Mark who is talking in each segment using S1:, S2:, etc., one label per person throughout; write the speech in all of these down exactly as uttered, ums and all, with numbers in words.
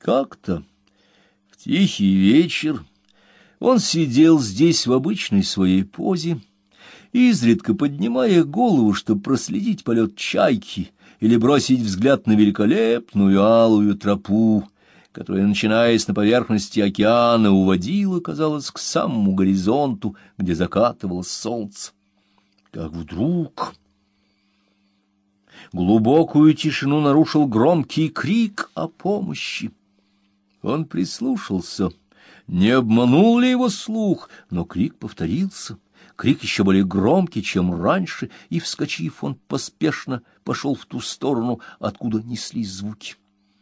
S1: Как-то в тихий вечер он сидел здесь в обычной своей позе, изредка поднимая голову, чтобы проследить полет чайки или бросить взгляд на великолепную алую тропу, которая, начинаясь на поверхности океана, уводила, казалось, к самому горизонту, где закатывалось солнце. Как вдруг глубокую тишину нарушил громкий крик о помощи. Он прислушался, не обманул ли его слух, но крик повторился. Крик еще более громкий, чем раньше, и, вскочив, он поспешно пошел в ту сторону, откуда неслись звуки.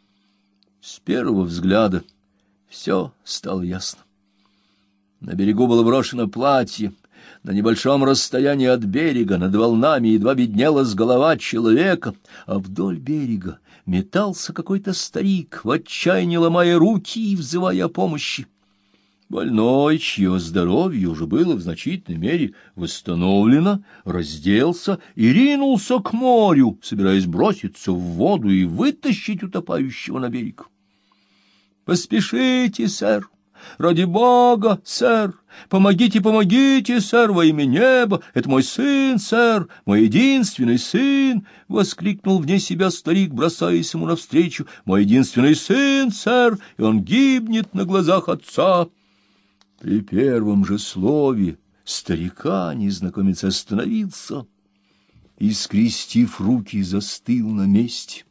S1: С первого взгляда все стало ясно. На берегу было брошено платье, на небольшом расстоянии от берега над волнами едва виднелась голова человека, а вдоль берега метался какой-то старик, в отчаянии ломая руки и взывая о помощи. Больной, чье здоровье уже было в значительной мере восстановлено, разделся и ринулся к морю, собираясь броситься в воду и вытащить утопающего на берег. «Поспешите, сэр! Ради Бога, сэр! Помогите, помогите, сэр, во имя неба! Это мой сын, сэр, мой единственный сын!» — воскликнул вне себя старик, бросаясь ему навстречу. «Мой единственный сын, сэр, и он гибнет на глазах отца!» При первом же слове старика незнакомец остановился и, скрестив руки, застыл на месте.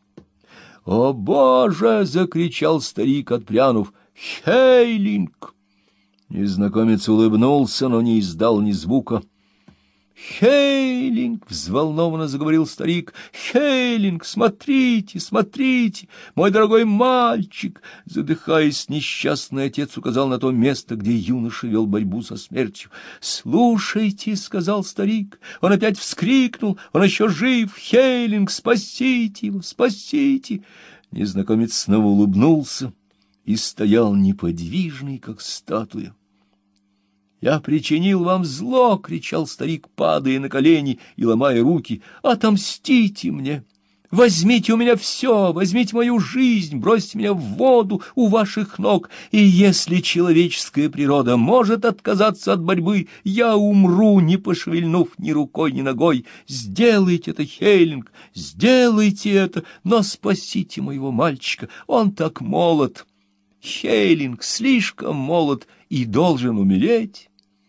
S1: «О, Боже!» — закричал старик, отпрянув. «Хейлинг!» Незнакомец улыбнулся, но не издал ни звука. «Хейлинг!» — взволнованно заговорил старик. «Хейлинг! Смотрите, смотрите! Мой дорогой мальчик!» Задыхаясь, несчастный отец указал на то место, где юноша вел борьбу со смертью. «Слушайте!» — сказал старик. Он опять вскрикнул. «Он еще жив! Хейлинг! Спасите его! Спасите!» Незнакомец снова улыбнулся и стоял неподвижный, как статуя. «Я причинил вам зло!» — кричал старик, падая на колени и ломая руки. «Отомстите мне! Возьмите у меня все! Возьмите мою жизнь! Бросьте меня в воду у ваших ног! И если человеческая природа может отказаться от борьбы, я умру, не пошевельнув ни рукой, ни ногой! Сделайте это, Хейлинг! Сделайте это! Но спасите моего мальчика! Он так молод! Хейлинг слишком молод и должен умереть!»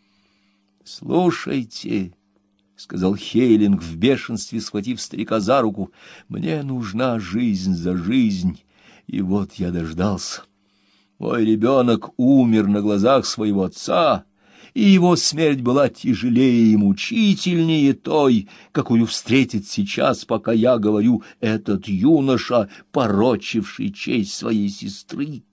S1: «Слушайте», — сказал Хейлинг в бешенстве, схватив старика за руку, — «мне нужна жизнь за жизнь, и вот я дождался. Мой ребенок умер на глазах своего отца, и его смерть была тяжелее и мучительнее той, какую встретит сейчас, пока я говорю, этот юноша, порочивший честь своей сестры.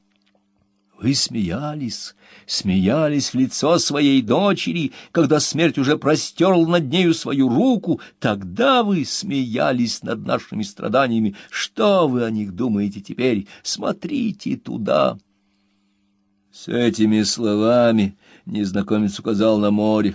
S1: Вы смеялись, смеялись в лицо своей дочери, когда смерть уже простерла над нею свою руку. Тогда вы смеялись над нашими страданиями. Что вы о них думаете теперь? Смотрите туда!» С этими словами незнакомец указал на море.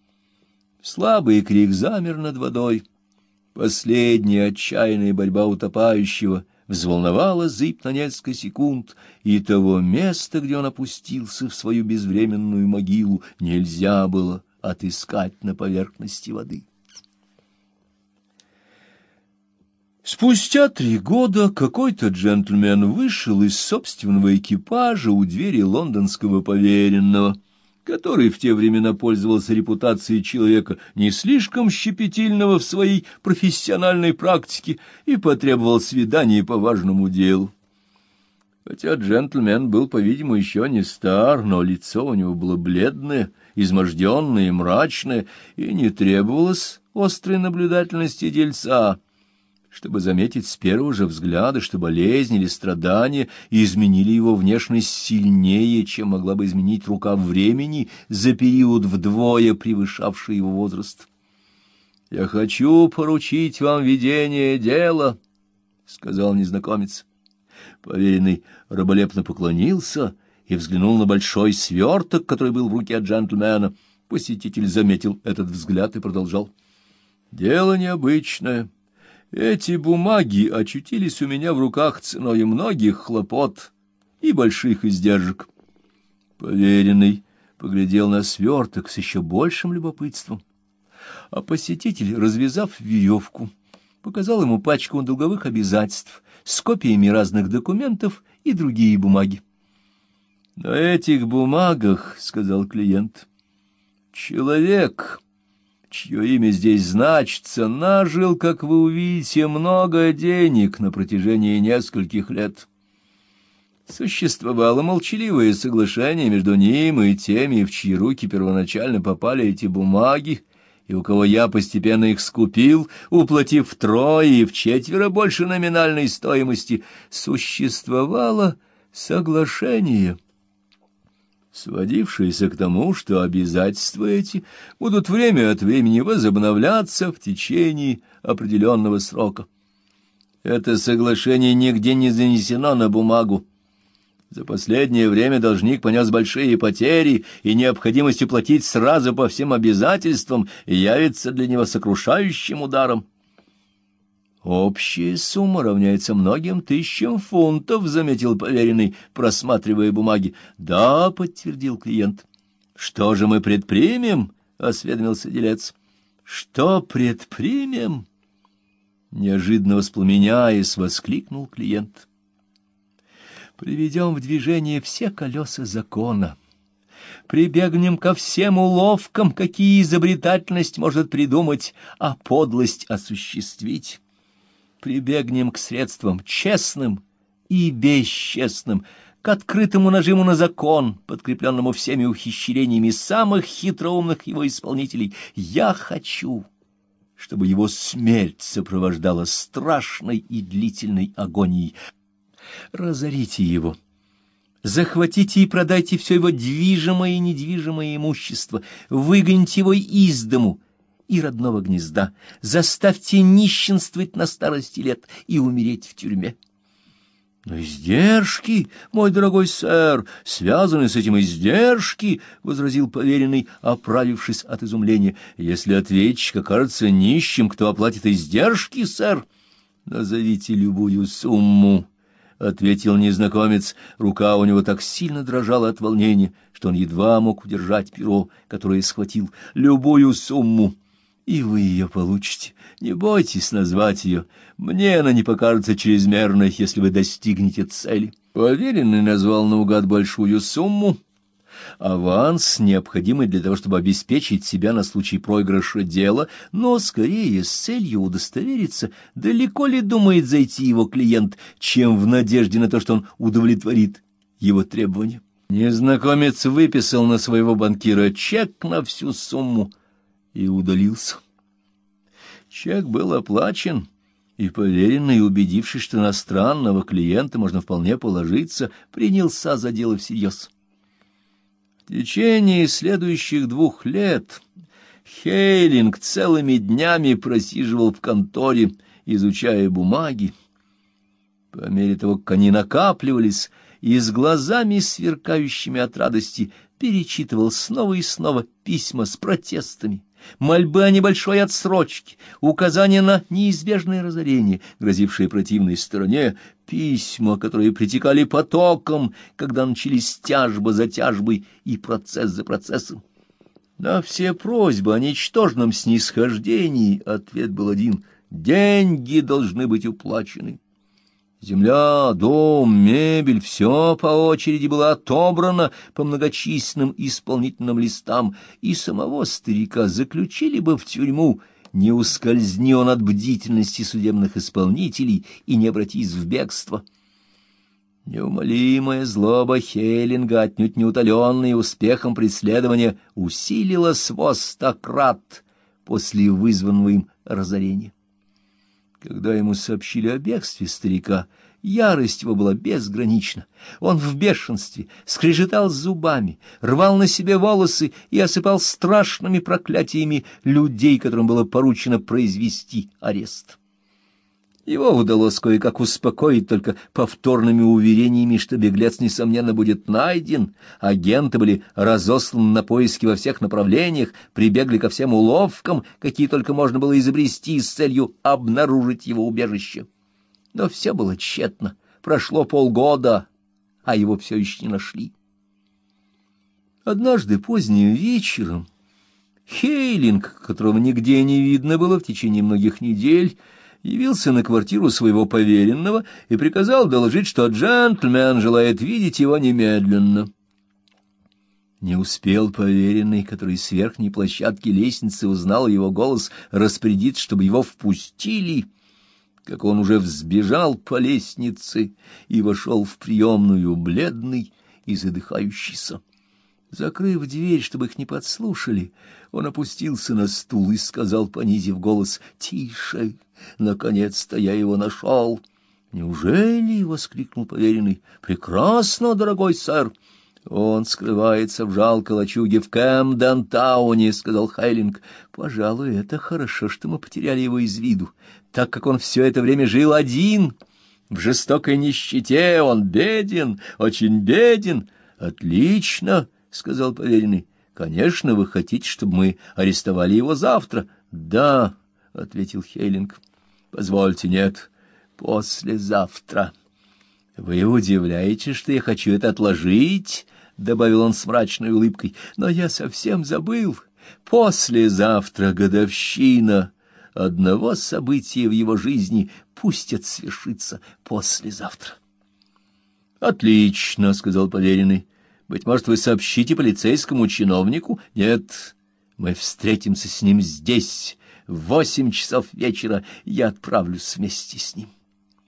S1: Слабый крик замер над водой. Последняя отчаянная борьба утопающего взволновала зыбь на несколько секунд, и того места, где он опустился в свою безвременную могилу, нельзя было отыскать на поверхности воды. Спустя три года какой-то джентльмен вышел из собственного экипажа у двери лондонского поверенного, который в те времена пользовался репутацией человека не слишком щепетильного в своей профессиональной практике, и потребовал свидания по важному делу. Хотя джентльмен был, по-видимому, еще не стар, но лицо у него было бледное, изможденное и мрачное, и не требовалось острой наблюдательности дельца, чтобы заметить с первого же взгляда, что болезнь или страдания изменили его внешность сильнее, чем могла бы изменить рука времени за период вдвое превышавший его возраст. «Я хочу поручить вам ведение дела», — сказал незнакомец. Поверенный раболепно поклонился и взглянул на большой сверток, который был в руке джентльмена. Посетитель заметил этот взгляд и продолжал. «Дело необычное. Эти бумаги очутились у меня в руках ценой многих хлопот и больших издержек. Поверенный поглядел на сверток с еще большим любопытством, а посетитель, развязав веревку, показал ему пачку долговых обязательств с копиями разных документов и другие бумаги. — На этих бумагах, — сказал клиент, — человек, чье имя здесь значится, нажил, как вы увидите, много денег на протяжении нескольких лет. Существовало молчаливое соглашение между ним и теми, в чьи руки первоначально попали эти бумаги, и у кого я постепенно их скупил, уплатив втрое и вчетверо больше номинальной стоимости. Существовало соглашение, сводившееся к тому, что обязательства эти будут время от времени возобновляться в течение определенного срока. Это соглашение нигде не занесено на бумагу. За последнее время должник понес большие потери, и необходимость уплатить сразу по всем обязательствам явится для него сокрушающим ударом. «Общая сумма равняется многим тысячам фунтов», — заметил поверенный, просматривая бумаги. «Да», — подтвердил клиент. «Что же мы предпримем?» — осведомился делец. «Что предпримем?» Неожиданно воспламеняясь, воскликнул клиент. «Приведем в движение все колеса закона. Прибегнем ко всем уловкам, какие изобретательность может придумать, а подлость осуществить. Прибегнем к средствам честным и бесчестным, к открытому нажиму на закон, подкрепленному всеми ухищрениями самых хитроумных его исполнителей. Я хочу, чтобы его смерть сопровождала страшной и длительной агонией. Разорите его, захватите и продайте все его движимое и недвижимое имущество, выгоните его из дому и родного гнезда, заставьте нищенствовать на старости лет и умереть в тюрьме. Но издержки, мой дорогой сэр, связаны с этим издержки, — возразил поверенный, оправившись от изумления. — Если ответчик окажется нищим, кто оплатит издержки, сэр? — Назовите любую сумму, — ответил незнакомец. Рука у него так сильно дрожала от волнения, что он едва мог удержать перо, которое схватил. — Любую сумму, и вы ее получите. Не бойтесь назвать ее. Мне она не покажется чрезмерной, если вы достигнете цели. Поверенный назвал наугад большую сумму. Аванс, необходимый для того, чтобы обеспечить себя на случай проигрыша дела, но скорее с целью удостовериться, далеко ли думает зайти его клиент, чем в надежде на то, что он удовлетворит его требования. Незнакомец выписал на своего банкира чек на всю сумму и удалился. Чек был оплачен, и поверенный, убедившись, что на странного клиента можно вполне положиться, принялся за дело всерьез. В течение следующих двух лет Хейлинг целыми днями просиживал в конторе, изучая бумаги. По мере того, как они накапливались, и с глазами, сверкающими от радости, перечитывал снова и снова письма с протестами, мольбы о небольшой отсрочке, указания на неизбежное разорение, грозившее противной стороне, письма, которые притекали потоком, когда начались тяжба за тяжбой и процесс за процессом. На все просьбы о ничтожном снисхождении ответ был один — деньги должны быть уплачены. Земля, дом, мебель — все по очереди было отобрано по многочисленным исполнительным листам, и самого старика заключили бы в тюрьму, не ускользни он от бдительности судебных исполнителей и не обратись в бегство. Неумолимая злоба Хейлинга, отнюдь не утоленная успехом преследования, усилилась во сто крат после вызванного им разорения. Когда ему сообщили о бегстве старика, ярость его была безгранична. Он в бешенстве скрежетал зубами, рвал на себе волосы и осыпал страшными проклятиями людей, которым было поручено произвести арест. Его удалось кое-как успокоить только повторными уверениями, что беглец, несомненно, будет найден. Агенты были разосланы на поиски во всех направлениях, прибегли ко всем уловкам, какие только можно было изобрести с целью обнаружить его убежище. Но все было тщетно. Прошло полгода, а его все еще не нашли. Однажды поздним вечером Хейлинг, которого нигде не видно было в течение многих недель, явился на квартиру своего поверенного и приказал доложить, что джентльмен желает видеть его немедленно. Не успел поверенный, который с верхней площадки лестницы узнал его голос, распорядиться, чтобы его впустили, как он уже взбежал по лестнице и вошел в приемную, бледный и задыхающийся. Закрыв дверь, чтобы их не подслушали, он опустился на стул и сказал, понизив голос: «Тише! Наконец-то я его нашел!» «Неужели?» — воскликнул поверенный. «Прекрасно, дорогой сэр!» «Он скрывается в жалкой лачуге в Кэмден-тауне», — сказал Хейлинг. «Пожалуй, это хорошо, что мы потеряли его из виду, так как он все это время жил один. В жестокой нищете он беден, очень беден». «Отлично», — сказал поверенный. «Конечно, вы хотите, чтобы мы арестовали его завтра?» «Да», — ответил Хейлинг. «Позвольте, нет, послезавтра». «Вы удивляетесь, что я хочу это отложить?» — добавил он с мрачной улыбкой. «Но я совсем забыл. Послезавтра годовщина одного события в его жизни, пусть это свершится послезавтра». «Отлично», — сказал поверенный. «Быть может, вы сообщите полицейскому чиновнику?» «Нет, мы встретимся с ним здесь в восемь часов вечера. Я отправлюсь вместе с ним».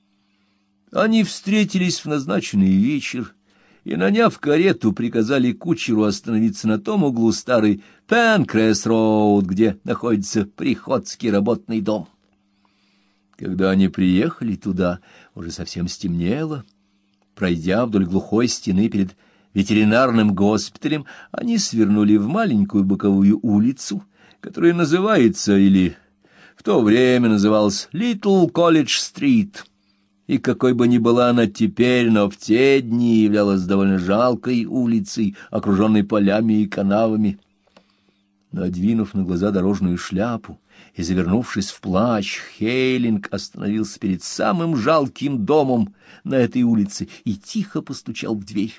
S1: Они встретились в назначенный вечер и, наняв карету, приказали кучеру остановиться на том углу старой Пенкресс-роуд, где находится приходский работный дом. Когда они приехали туда, уже совсем стемнело. Пройдя вдоль глухой стены перед ветеринарным госпиталем, они свернули в маленькую боковую улицу, которая называется, или в то время называлась, Литл Колледж-стрит. И какой бы ни была она теперь, но в те дни являлась довольно жалкой улицей, окруженной полями и канавами. Надвинув на глаза дорожную шляпу и завернувшись в плащ, Хейлинг остановился перед самым жалким домом на этой улице и тихо постучал в дверь.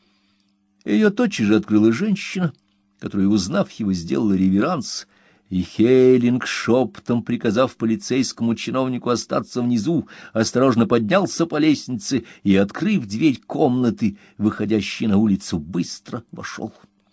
S1: Ее тотчас же открыла женщина, которая, узнав его, сделала реверанс, и Хейлинг, шепотом приказав полицейскому чиновнику остаться внизу, осторожно поднялся по лестнице и, открыв дверь комнаты, выходящей на улицу, быстро вошел.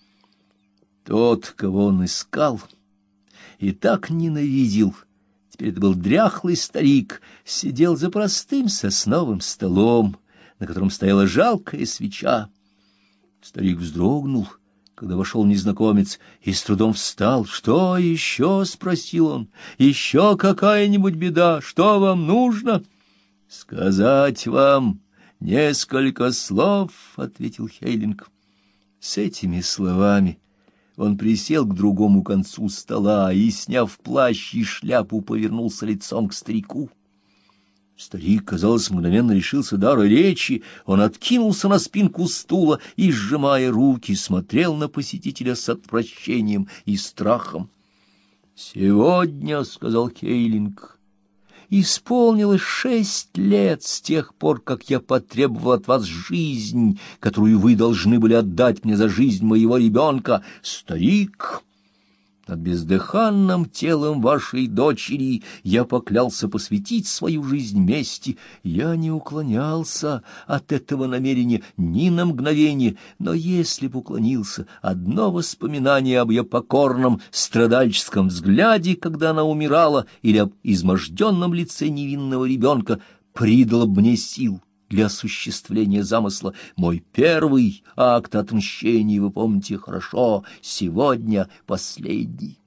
S1: Тот, кого он искал и так ненавидел, теперь это был дряхлый старик, сидел за простым сосновым столом, на котором стояла жалкая свеча. Старик вздрогнул, когда вошел незнакомец, и с трудом встал. «Что еще?» — спросил он. «Еще какая-нибудь беда? Что вам нужно?» «Сказать вам несколько слов», — ответил Хейлинг. С этими словами он присел к другому концу стола и, сняв плащ и шляпу, повернулся лицом к старику. Старик, казалось, мгновенно лишился дара речи. Он откинулся на спинку стула и, сжимая руки, смотрел на посетителя с отвращением и страхом. «Сегодня, — сказал Хейлинг, — исполнилось шесть лет с тех пор, как я потребовал от вас жизнь, которую вы должны были отдать мне за жизнь моего ребенка. Старик, над бездыханным телом вашей дочери я поклялся посвятить свою жизнь мести. Я не уклонялся от этого намерения ни на мгновение, но если б уклонился, одно воспоминание об ее покорном страдальческом взгляде, когда она умирала, или об изможденном лице невинного ребенка, придало бы мне сил для осуществления замысла. Мой первый акт отмщения, вы помните хорошо, сегодня последний».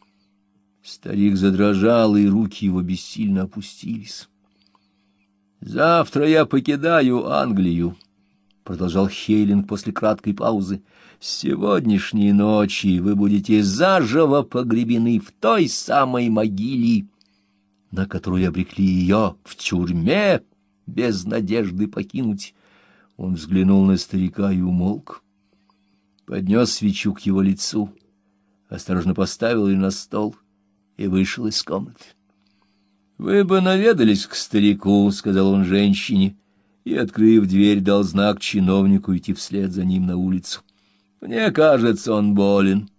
S1: Старик задрожал, и руки его бессильно опустились. «Завтра я покидаю Англию», — продолжал Хейлинг после краткой паузы. «С сегодняшней ночи вы будете заживо погребены в той самой могиле, на которую обрекли ее в тюрьме, без надежды покинуть. Он взглянул на старика и умолк. Поднес свечу к его лицу, осторожно поставил ее на стол и вышел из комнаты. — Вы бы наведались к старику, — сказал он женщине, и, открыв дверь, дал знак чиновнику идти вслед за ним на улицу. — Мне кажется, он болен.